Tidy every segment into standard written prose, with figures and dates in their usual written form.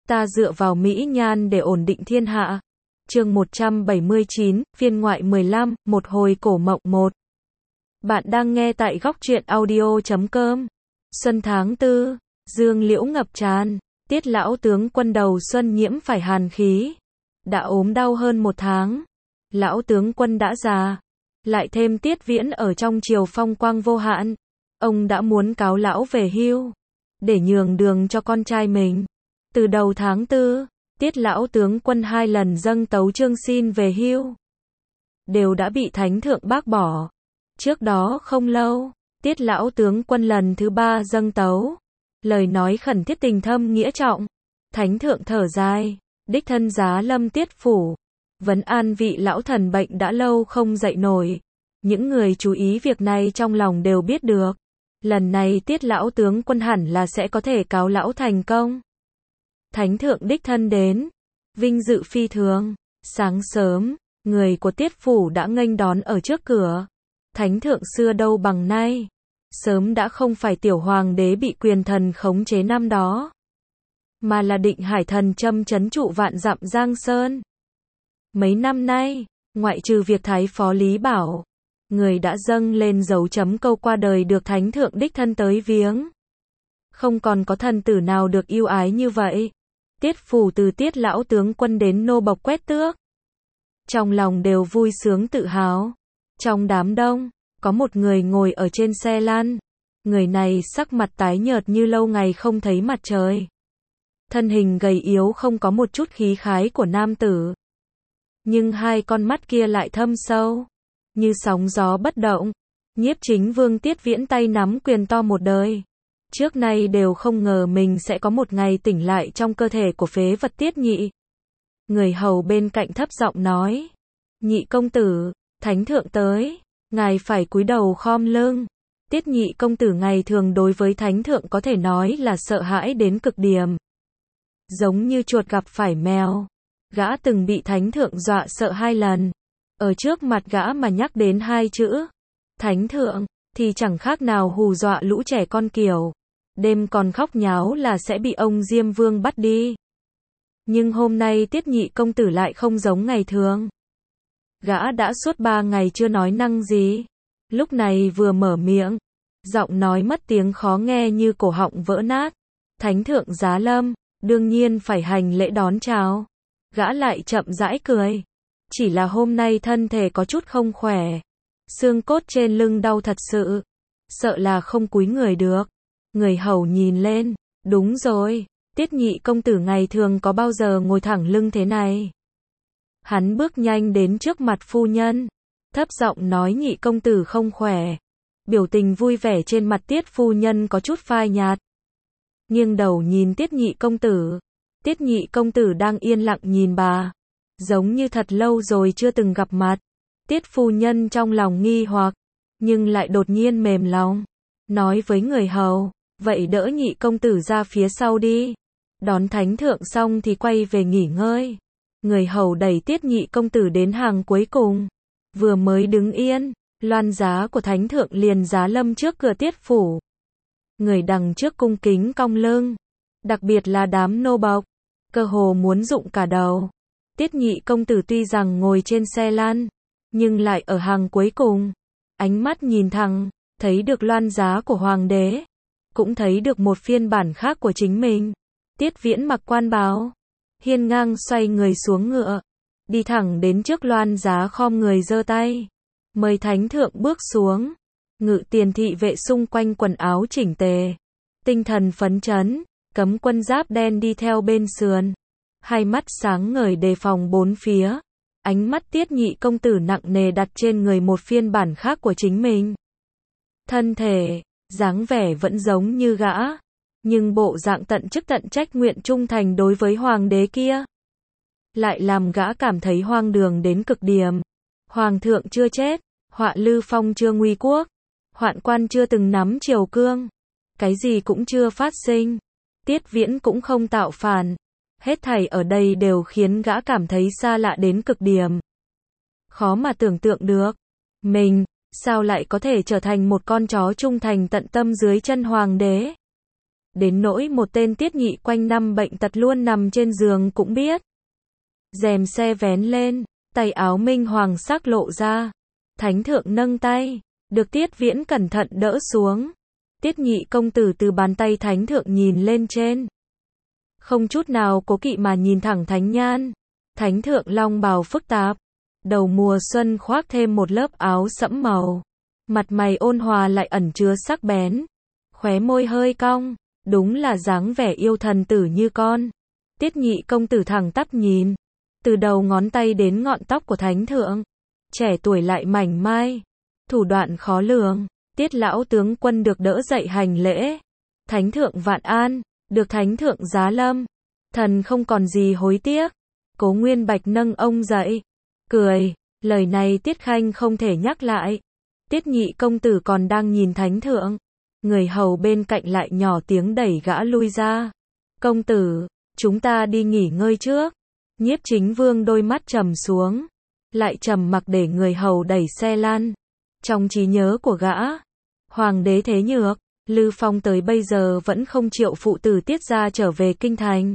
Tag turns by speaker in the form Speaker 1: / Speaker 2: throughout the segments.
Speaker 1: Ta dựa vào mỹ nhan để ổn định thiên hạ. Chương 179, phiên ngoại 15, một hồi cổ mộng 1. Bạn đang nghe tại góc truyện audio.com. Xuân tháng 4, dương liễu ngập tràn, Tiết lão tướng quân đầu xuân nhiễm phải hàn khí. Đã ốm đau hơn 1 tháng. Lão tướng quân đã già. Lại thêm Tiết Viễn ở trong triều phong quang vô hạn. Ông đã muốn cáo lão về hưu, để nhường đường cho con trai mình. Từ đầu tháng 4, Tiết lão tướng quân 2 lần dâng tấu chương xin về hưu, đều đã bị thánh thượng bác bỏ. Trước đó không lâu, Tiết lão tướng quân lần thứ 3 dâng tấu, lời nói khẩn thiết tình thâm nghĩa trọng. Thánh thượng thở dài, đích thân giá lâm Tiết phủ, vấn an vị lão thần bệnh đã lâu không dậy nổi. Những người chú ý việc này trong lòng đều biết được, lần này Tiết lão tướng quân hẳn là sẽ có thể cáo lão thành công. Thánh thượng đích thân đến, vinh dự phi thường. Sáng sớm, người của Tiết phủ đã nghênh đón ở trước cửa. Thánh thượng xưa đâu bằng nay, sớm đã không phải tiểu hoàng đế bị quyền thần khống chế năm đó, mà là định hải thần châm trấn trụ vạn dặm Giang Sơn. Mấy năm nay, ngoại trừ việc thái phó Lý Bảo, người đã dâng lên dấu chấm câu qua đời được thánh thượng đích thân tới viếng, không còn có thần tử nào được yêu ái như vậy. Tiết phủ từ Tiết lão tướng quân đến nô bộc quét tước, trong lòng đều vui sướng tự hào. Trong đám đông, có một người ngồi ở trên xe lăn. Người này sắc mặt tái nhợt như lâu ngày không thấy mặt trời. Thân hình gầy yếu không có một chút khí khái của nam tử. Nhưng hai con mắt kia lại thâm sâu, như sóng gió bất động. Nhiếp chính vương Tiết Viễn tay nắm quyền to một đời. Trước nay đều không ngờ mình sẽ có một ngày tỉnh lại trong cơ thể của phế vật Tiết Nhị. Người hầu bên cạnh thấp giọng nói: Nhị công tử, thánh thượng tới, ngài phải cúi đầu khom lưng. Tiết Nhị công tử ngày thường đối với thánh thượng có thể nói là sợ hãi đến cực điểm, giống như chuột gặp phải mèo. Gã từng bị thánh thượng dọa sợ 2 lần. Ở trước mặt gã mà nhắc đến 2 chữ thánh thượng thì chẳng khác nào hù dọa lũ trẻ con kiểu đêm còn khóc nháo là sẽ bị ông Diêm Vương bắt đi. Nhưng hôm nay Tiết Nhị công tử lại không giống ngày thường. Gã đã suốt 3 ngày chưa nói năng gì, lúc này vừa mở miệng, giọng nói mất tiếng khó nghe như cổ họng vỡ nát. Thánh thượng giá lâm, đương nhiên phải hành lễ đón chào. Gã lại chậm rãi cười, chỉ là hôm nay thân thể có chút không khỏe, xương cốt trên lưng đau thật sự, sợ là không cúi người được. Người hầu nhìn lên, đúng rồi, Tiết Nhị công tử ngày thường có bao giờ ngồi thẳng lưng thế này. Hắn bước nhanh đến trước mặt phu nhân, thấp giọng nói Nhị công tử không khỏe. Biểu tình vui vẻ trên mặt Tiết phu nhân có chút phai nhạt, nghiêng đầu nhìn Tiết Nhị công tử. Tiết Nhị công tử đang yên lặng nhìn bà, giống như thật lâu rồi chưa từng gặp mặt. Tiết phu nhân trong lòng nghi hoặc, nhưng lại đột nhiên mềm lòng, nói với người hầu: vậy đỡ Nhị công tử ra phía sau đi, đón thánh thượng xong thì quay về nghỉ ngơi. Người hầu đẩy Tiết Nhị công tử đến hàng cuối cùng. Vừa mới đứng yên, loan giá của thánh thượng liền giá lâm trước cửa Tiết phủ. Người đằng trước cung kính cong lưng, đặc biệt là đám nô bộc, cơ hồ muốn rụng cả đầu. Tiết Nhị công tử tuy rằng ngồi trên xe lăn, nhưng lại ở hàng cuối cùng. Ánh mắt nhìn thẳng, thấy được loan giá của hoàng đế, cũng thấy được một phiên bản khác của chính mình. Tiết Viễn mặc quan bào, hiên ngang xoay người xuống ngựa, đi thẳng đến trước loan giá khom người giơ tay, mời thánh thượng bước xuống. Ngự tiền thị vệ xung quanh quần áo chỉnh tề, tinh thần phấn chấn, cấm quân giáp đen đi theo bên sườn, hai mắt sáng ngời đề phòng bốn phía. Ánh mắt Tiết Nhị công tử nặng nề đặt trên người một phiên bản khác của chính mình. Thân thể, dáng vẻ vẫn giống như gã, nhưng bộ dạng tận chức tận trách nguyện trung thành đối với hoàng đế kia, lại làm gã cảm thấy hoang đường đến cực điểm. Hoàng thượng chưa chết, Họa Lư Phong chưa nguy quốc, hoạn quan chưa từng nắm triều cương, cái gì cũng chưa phát sinh, Tiết Viễn cũng không tạo phản. Hết thảy ở đây đều khiến gã cảm thấy xa lạ đến cực điểm. Khó mà tưởng tượng được, mình, sao lại có thể trở thành một con chó trung thành tận tâm dưới chân hoàng đế. đến nỗi một tên tiết nhị quanh năm bệnh tật luôn nằm trên giường cũng biết. Rèm xe vén lên, tay áo minh hoàng sắc lộ ra. Thánh thượng nâng tay, được Tiết Viễn cẩn thận đỡ xuống. Tiết nhị công tử từ bàn tay thánh thượng nhìn lên trên. Không chút nào cố kỵ mà nhìn thẳng thánh nhan. Thánh thượng long bào phức tạp. Đầu mùa xuân khoác thêm một lớp áo sẫm màu. Mặt mày ôn hòa lại ẩn chứa sắc bén. Khóe môi hơi cong, đúng là dáng vẻ yêu thần tử như con. Tiết nhị công tử thẳng tắp nhìn. Từ đầu ngón tay đến ngọn tóc của thánh thượng. Trẻ tuổi lại mảnh mai. Thủ đoạn khó lường. Tiết lão tướng quân được đỡ dậy hành lễ. Thánh thượng vạn an, được thánh thượng giá lâm. Thần không còn gì hối tiếc. Cố Nguyên Bạch nâng ông dậy. Cười, lời này Tiết Khanh không thể nhắc lại. Tiết nhị công tử còn đang nhìn thánh thượng. Người hầu bên cạnh lại nhỏ tiếng đẩy gã lui ra. Công tử, chúng ta đi nghỉ ngơi trước. Nhiếp Chính Vương đôi mắt trầm xuống. Lại trầm mặc để người hầu đẩy xe lăn. Trong trí nhớ của gã, Hoàng đế Thế Nhược, Lư Phong tới bây giờ vẫn không chịu phụ tử Tiết gia trở về kinh thành.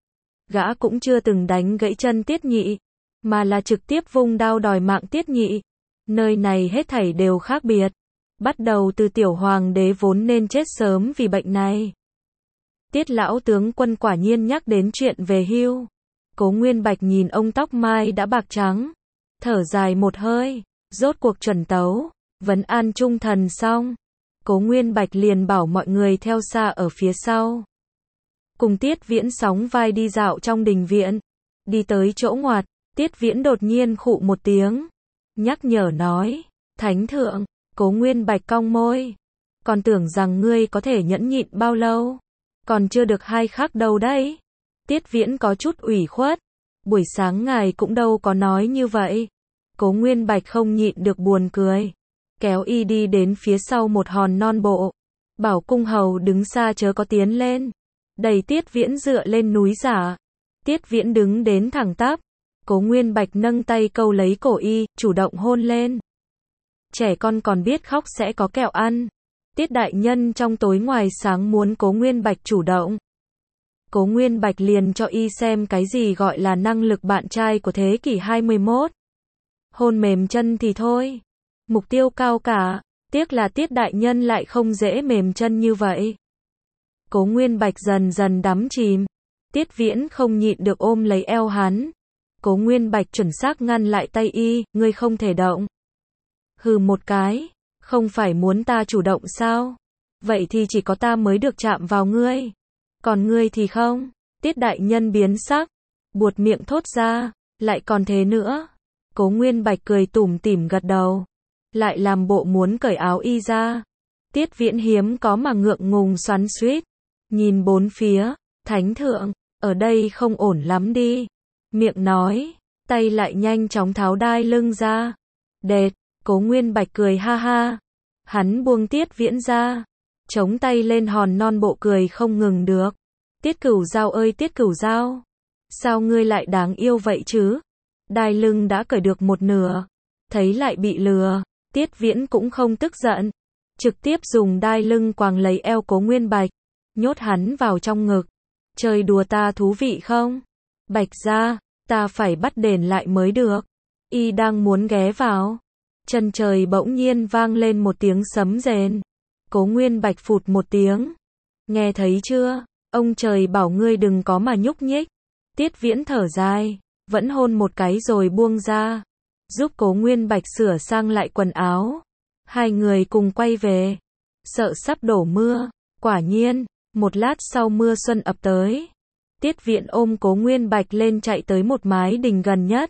Speaker 1: Gã cũng chưa từng đánh gãy chân Tiết nhị, mà là trực tiếp vung đao đòi mạng Tiết nhị. Nơi này hết thảy đều khác biệt. Bắt đầu từ tiểu hoàng đế vốn nên chết sớm vì bệnh này. Tiết lão tướng quân quả nhiên nhắc đến chuyện về hưu. Cố Nguyên Bạch nhìn ông tóc mai đã bạc trắng. Thở dài một hơi, rốt cuộc chuẩn tấu, vấn an trung thần xong. Cố Nguyên Bạch liền bảo mọi người theo xa ở phía sau. Cùng Tiết Viễn sóng vai đi dạo trong đình viện. Đi tới chỗ ngoặt, Tiết Viễn đột nhiên khụ một tiếng. Nhắc nhở nói, Thánh thượng. Cố Nguyên Bạch cong môi. Còn tưởng rằng ngươi có thể nhẫn nhịn bao lâu. Còn chưa được 2 khắc đâu đấy. Tiết Viễn có chút ủy khuất. Buổi sáng ngài cũng đâu có nói như vậy. Cố Nguyên Bạch không nhịn được buồn cười. Kéo y đi đến phía sau một hòn non bộ. Bảo cung hầu đứng xa chớ có tiến lên. Đẩy Tiết Viễn dựa lên núi giả. Tiết Viễn đứng đến thẳng tắp. Cố Nguyên Bạch nâng tay câu lấy cổ y, chủ động hôn lên. Trẻ con còn biết khóc sẽ có kẹo ăn. Tiết đại nhân trong tối ngoài sáng muốn Cố Nguyên Bạch chủ động. Cố Nguyên Bạch liền cho y xem cái gì gọi là năng lực bạn trai của thế kỷ 21. Hôn mềm chân thì thôi. Mục tiêu cao cả. Tiếc là Tiết đại nhân lại không dễ mềm chân như vậy. Cố Nguyên Bạch dần dần đắm chìm. Tiết Viễn không nhịn được ôm lấy eo hắn. Cố Nguyên Bạch chuẩn xác ngăn lại tay y, ngươi không thể động. Hừ một cái, không phải muốn ta chủ động sao? Vậy thì chỉ có ta mới được chạm vào ngươi. Còn ngươi thì không. Tiết đại nhân biến sắc, buột miệng thốt ra, lại còn thế nữa. Cố Nguyên Bạch cười tủm tỉm gật đầu, lại làm bộ muốn cởi áo y ra. Tiết Viễn hiếm có mà ngượng ngùng xoắn xuýt, nhìn bốn phía, Thánh thượng, ở đây không ổn lắm đi. Miệng nói, tay lại nhanh chóng tháo đai lưng ra. Đệt, Cố Nguyên Bạch cười ha ha. Hắn buông Tiết Viễn ra, chống tay lên hòn non bộ cười không ngừng được. Tiết Cửu Giao ơi Tiết Cửu Giao, sao ngươi lại đáng yêu vậy chứ? Đai lưng đã cởi được một nửa, thấy lại bị lừa, Tiết Viễn cũng không tức giận, trực tiếp dùng đai lưng quàng lấy eo Cố Nguyên Bạch, nhốt hắn vào trong ngực. Chơi đùa ta thú vị không? Bạch gia, ta phải bắt đền lại mới được. Y đang muốn ghé vào, chân trời bỗng nhiên vang lên một tiếng sấm rền. Cố Nguyên Bạch phụt một tiếng. Nghe thấy chưa? Ông trời bảo ngươi đừng có mà nhúc nhích. Tiết Viễn thở dài, vẫn hôn một cái rồi buông ra, giúp Cố Nguyên Bạch sửa sang lại quần áo. Hai người cùng quay về. Sợ sắp đổ mưa. Quả nhiên, một lát sau mưa xuân ập tới. Tiết Viễn ôm Cố Nguyên Bạch lên chạy tới một mái đình gần nhất.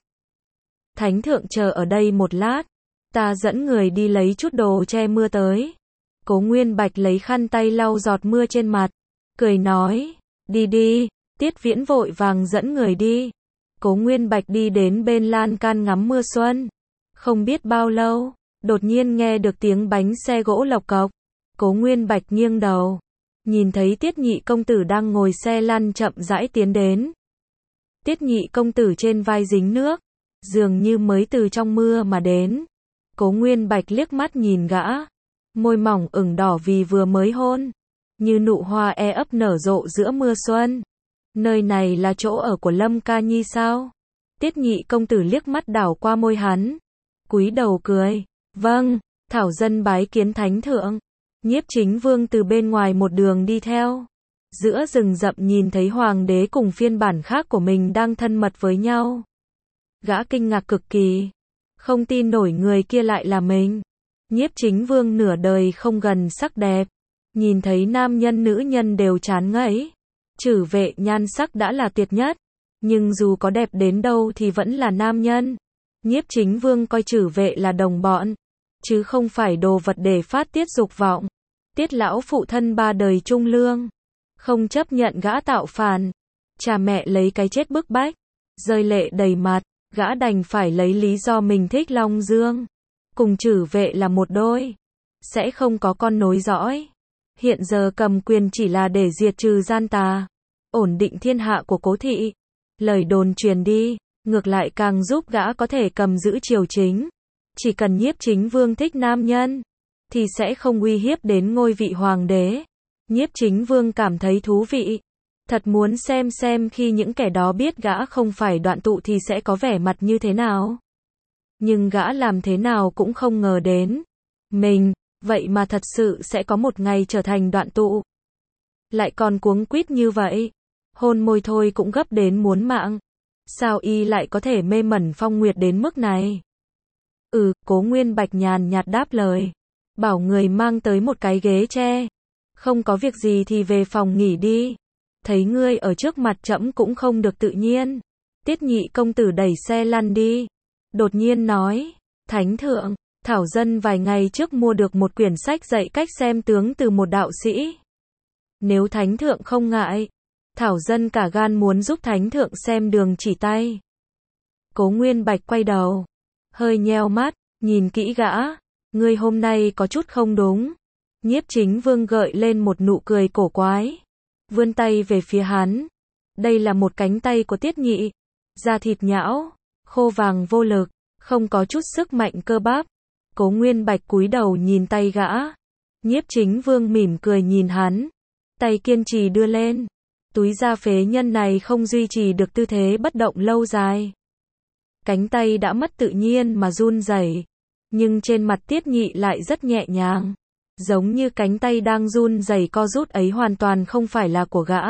Speaker 1: Thánh thượng chờ ở đây một lát, ta dẫn người đi lấy chút đồ che mưa tới. Cố Nguyên Bạch lấy khăn tay lau giọt mưa trên mặt, cười nói, đi đi. Tiết Viễn vội vàng dẫn người đi. Cố Nguyên Bạch đi đến bên lan can ngắm mưa xuân. Không biết bao lâu, đột nhiên nghe được tiếng bánh xe gỗ lộc cộc. Cố Nguyên Bạch nghiêng đầu, nhìn thấy Tiết nhị công tử đang ngồi xe lăn chậm rãi tiến đến. Tiết nhị công tử trên vai dính nước, dường như mới từ trong mưa mà đến. Cố Nguyên Bạch liếc mắt nhìn gã, môi mỏng ửng đỏ vì vừa mới hôn. như nụ hoa ấp nở rộ giữa mưa xuân. Nơi này là chỗ ở của Lâm Ca Nhi sao? Tiết Nhị công tử liếc mắt đảo qua môi hắn, cúi đầu cười. Vâng, thảo dân bái kiến thánh thượng. Nhiếp Chính Vương từ bên ngoài một đường đi theo. Giữa rừng rậm nhìn thấy hoàng đế cùng phiên bản khác của mình đang thân mật với nhau. Gã kinh ngạc cực kỳ, không tin nổi người kia lại là mình. Nhiếp Chính Vương nửa đời không gần sắc đẹp, nhìn thấy nam nhân nữ nhân đều chán ngấy. Chử Vệ nhan sắc đã là tuyệt nhất, nhưng dù có đẹp đến đâu thì vẫn là nam nhân. Nhiếp Chính Vương coi Chử Vệ là đồng bọn, chứ không phải đồ vật để phát tiết dục vọng. Tiết lão phụ thân 3 đời trung lương, không chấp nhận gã tạo phản. Cha mẹ lấy cái chết bức bách, rơi lệ đầy mặt, gã đành phải lấy lý do mình thích Long Dương. Cùng Chử Vệ là một đôi, sẽ không có con nối dõi. Hiện giờ cầm quyền chỉ là để diệt trừ gian tà, ổn định thiên hạ của Cố thị. Lời đồn truyền đi, ngược lại càng giúp gã có thể cầm giữ triều chính. Chỉ cần Nhiếp Chính Vương thích nam nhân, thì sẽ không uy hiếp đến ngôi vị hoàng đế. Nhiếp Chính Vương cảm thấy thú vị. Thật muốn xem khi những kẻ đó biết gã không phải Đoạn Tụ thì sẽ có vẻ mặt như thế nào. Nhưng gã làm thế nào cũng không ngờ đến. Mình, vậy mà thật sự sẽ có một ngày trở thành Đoạn Tụ. Lại còn cuống quýt như vậy. Hôn môi thôi cũng gấp đến muốn mạng. Sao y lại có thể mê mẩn Phong Nguyệt đến mức này? Cố Nguyên Bạch nhàn nhạt đáp lời. Bảo người mang tới một cái ghế tre. Không có việc gì thì về phòng nghỉ đi. Thấy ngươi ở trước mặt trẫm cũng không được tự nhiên. Tiết Nhị công tử đẩy xe lăn đi. Đột nhiên nói. Thánh thượng, thảo dân vài ngày trước mua được một quyển sách dạy cách xem tướng từ một đạo sĩ. Nếu thánh thượng không ngại, thảo dân cả gan muốn giúp thánh thượng xem đường chỉ tay. Cố Nguyên Bạch quay đầu, hơi nheo mắt, nhìn kỹ gã. Ngươi hôm nay có chút không đúng. Nhiếp Chính Vương gợi lên một nụ cười cổ quái, vươn tay về phía hắn. Đây là một cánh tay của Tiết Nhị, da thịt nhão, khô vàng vô lực, không có chút sức mạnh cơ bắp. Cố Nguyên Bạch cúi đầu nhìn tay gã. Nhiếp Chính Vương mỉm cười nhìn hắn, tay kiên trì đưa lên. Túi da phế nhân này không duy trì được tư thế bất động lâu dài. Cánh tay đã mất tự nhiên mà run rẩy, nhưng trên mặt Tiết Nhị lại rất nhẹ nhàng. Giống như cánh tay đang run rẩy co rút ấy hoàn toàn không phải là của gã.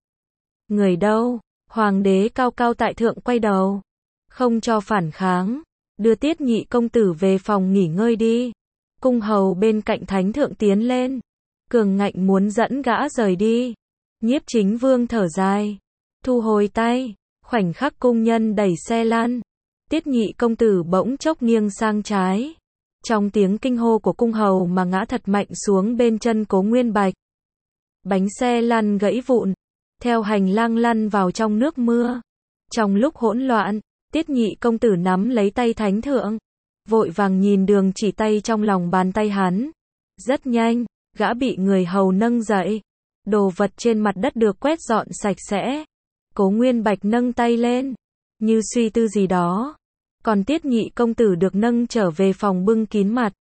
Speaker 1: Người đâu? Hoàng đế cao cao tại thượng quay đầu, không cho phản kháng, đưa Tiết Nhị công tử về phòng nghỉ ngơi đi. Cung hầu bên cạnh thánh thượng tiến lên, cường ngạnh muốn dẫn gã rời đi. Nhiếp Chính Vương thở dài, thu hồi tay. Khoảnh khắc cung nhân đẩy xe lăn, Tiết Nhị công tử bỗng chốc nghiêng sang trái. Trong tiếng kinh hô của cung hầu mà ngã thật mạnh xuống bên chân Cố Nguyên Bạch. Bánh xe lăn gãy vụn, theo hành lang lăn vào trong nước mưa. Trong lúc hỗn loạn, Tiết Nhị công tử nắm lấy tay thánh thượng, vội vàng nhìn đường chỉ tay trong lòng bàn tay hắn. Rất nhanh, gã bị người hầu nâng dậy. Đồ vật trên mặt đất được quét dọn sạch sẽ. Cố Nguyên Bạch nâng tay lên, như suy tư gì đó. Còn Tiết Nhị công tử được nâng trở về phòng bưng kín mặt.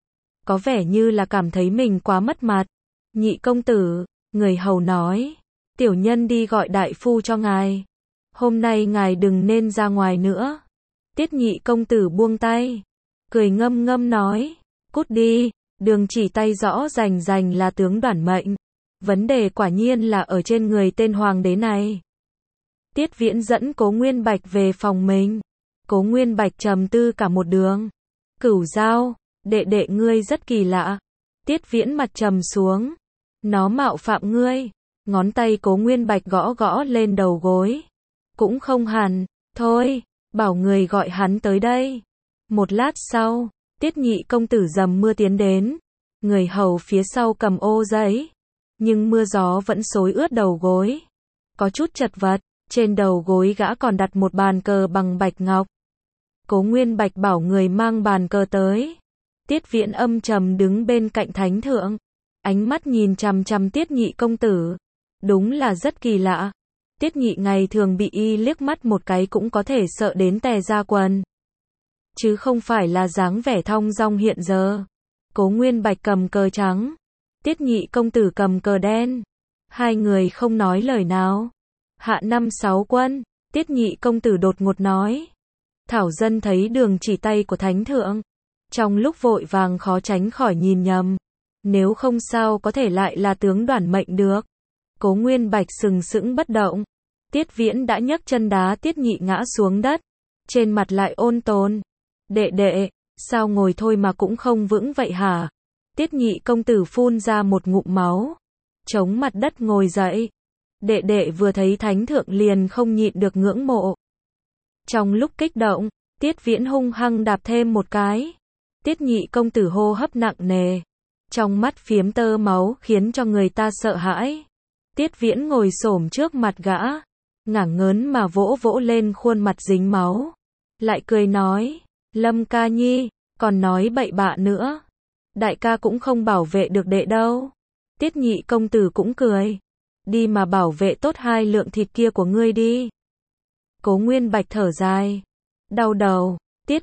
Speaker 1: Có vẻ như là cảm thấy mình quá mất mặt. Nhị công tử, người hầu nói, tiểu nhân đi gọi đại phu cho ngài. Hôm nay ngài đừng nên ra ngoài nữa. Tiết Nhị công tử buông tay, cười ngâm ngâm nói, cút đi. Đường chỉ tay rõ rành là tướng đoản mệnh. Vấn đề quả nhiên là ở trên người tên hoàng đế này. Tiết Viễn dẫn Cố Nguyên Bạch về phòng mình. Cố Nguyên Bạch trầm tư cả một đường. Cửu Giao, đệ đệ ngươi rất kỳ lạ. Tiết Viễn mặt trầm xuống. Nó mạo phạm ngươi. Ngón tay Cố Nguyên Bạch gõ gõ lên đầu gối. Cũng không hẳn, thôi, bảo người gọi hắn tới đây. Một lát sau, Tiết Nhị công tử dầm mưa tiến đến. Người hầu phía sau cầm ô giấy, nhưng mưa gió vẫn xối ướt đầu gối. Có chút chật vật, trên đầu gối gã còn đặt một bàn cờ bằng bạch ngọc. Cố Nguyên Bạch bảo người mang bàn cờ tới. Tiết Viễn âm trầm đứng bên cạnh thánh thượng, ánh mắt nhìn chằm chằm Tiết Nhị công tử. Đúng là rất kỳ lạ. Tiết Nhị ngày thường bị y liếc mắt một cái cũng có thể sợ đến tè ra quần, chứ không phải là dáng vẻ thong dong hiện giờ. Cố Nguyên Bạch cầm cờ trắng, Tiết nhị công tử cầm cờ đen. Hai người không nói lời nào. Hạ 5-6 quân, Tiết nhị công tử đột ngột nói. Thảo dân thấy đường chỉ tay của thánh thượng. Trong lúc vội vàng khó tránh khỏi nhìn nhầm. Nếu không sao có thể lại là tướng Đoản Mệnh được. Cố Nguyên Bạch sừng sững bất động. Tiết Viễn đã nhấc chân đá Tiết nhị ngã xuống đất. Trên mặt lại ôn tồn. Đệ đệ, sao ngồi thôi mà cũng không vững vậy hả? Tiết nhị công tử phun ra một ngụm máu. Chống mặt đất ngồi dậy. Đệ đệ vừa thấy thánh thượng liền không nhịn được ngưỡng mộ. Trong lúc kích động, Tiết Viễn hung hăng đạp thêm một cái. Tiết nhị công tử hô hấp nặng nề. Trong mắt phiếm tơ máu khiến cho người ta sợ hãi. Tiết Viễn ngồi xổm trước mặt gã. Ngả ngớn mà vỗ vỗ lên khuôn mặt dính máu. Lại cười nói. Lâm ca nhi, còn nói bậy bạ nữa. Đại ca cũng không bảo vệ được đệ đâu. Tiết nhị công tử cũng cười. Đi mà bảo vệ tốt hai lượng thịt kia của ngươi đi. Cố Nguyên Bạch thở dài. Đau đầu.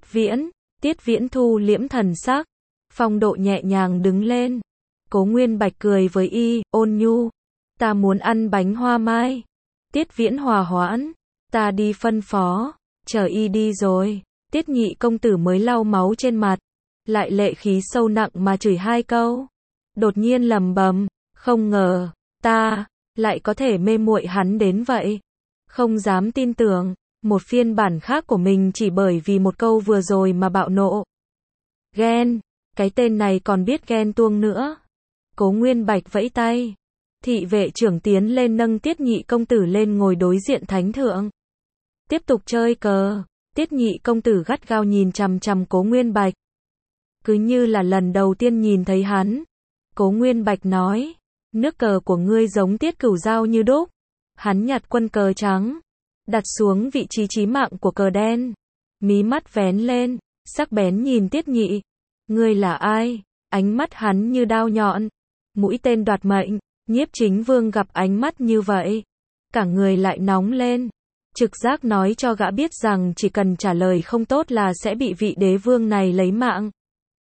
Speaker 1: Tiết Viễn thu liễm thần sắc. Phong độ nhẹ nhàng đứng lên. Cố Nguyên Bạch cười với y, ôn nhu. Ta muốn ăn bánh hoa mai. Tiết Viễn hòa hoãn. Ta đi phân phó. Chờ y đi rồi. Tiết nhị công tử mới lau máu trên mặt. Lại lệ khí sâu nặng mà chửi hai câu. Đột nhiên lầm bầm. Không ngờ, ta lại có thể mê muội hắn đến vậy. Không dám tin tưởng. Một phiên bản khác của mình chỉ bởi vì một câu vừa rồi mà bạo nộ. Ghen. Cái tên này còn biết ghen tuông nữa. Cố Nguyên Bạch vẫy tay. Thị vệ trưởng tiến lên nâng Tiết nhị công tử lên ngồi đối diện thánh thượng. Tiếp tục chơi cờ. Tiết nhị công tử gắt gao nhìn chằm chằm Cố Nguyên Bạch. Cứ như là lần đầu tiên nhìn thấy hắn. Cố Nguyên Bạch nói. Nước cờ của ngươi giống Tiết Cửu Giao như đúc. Hắn nhặt quân cờ trắng. Đặt xuống vị trí chí mạng của cờ đen. Mí mắt vén lên. Sắc bén nhìn Tiết nhị. Ngươi là ai? Ánh mắt hắn như đao nhọn. Mũi tên đoạt mệnh. Nhiếp Chính Vương gặp ánh mắt như vậy. Cả người lại nóng lên. Trực giác nói cho gã biết rằng chỉ cần trả lời không tốt là sẽ bị vị đế vương này lấy mạng.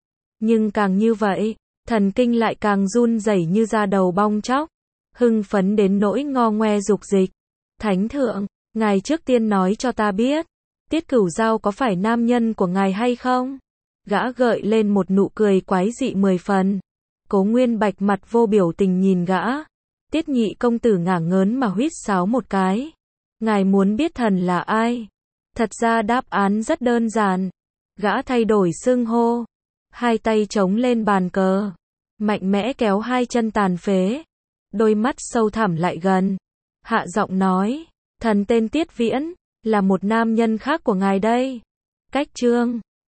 Speaker 1: Nhưng càng như vậy, thần kinh lại càng run rẩy như da đầu bong tróc. Hưng phấn đến nỗi ngo ngoe dục dịch. Thánh thượng, ngài trước tiên nói cho ta biết. Tiết Cửu Giao có phải nam nhân của ngài hay không? Gã gợi lên một nụ cười quái dị 10 phần. Cố Nguyên Bạch mặt vô biểu tình nhìn gã. Tiết nhị công tử ngả ngớn mà huýt sáo một cái. Ngài muốn biết thần là ai? Thật ra đáp án rất đơn giản. Gã thay đổi xưng hô. Hai tay chống lên bàn cờ. Mạnh mẽ kéo hai chân tàn phế. Đôi mắt sâu thẳm lại gần. Hạ giọng nói. Thần tên Tiết Viễn. Là một nam nhân khác của ngài đây. Cách chương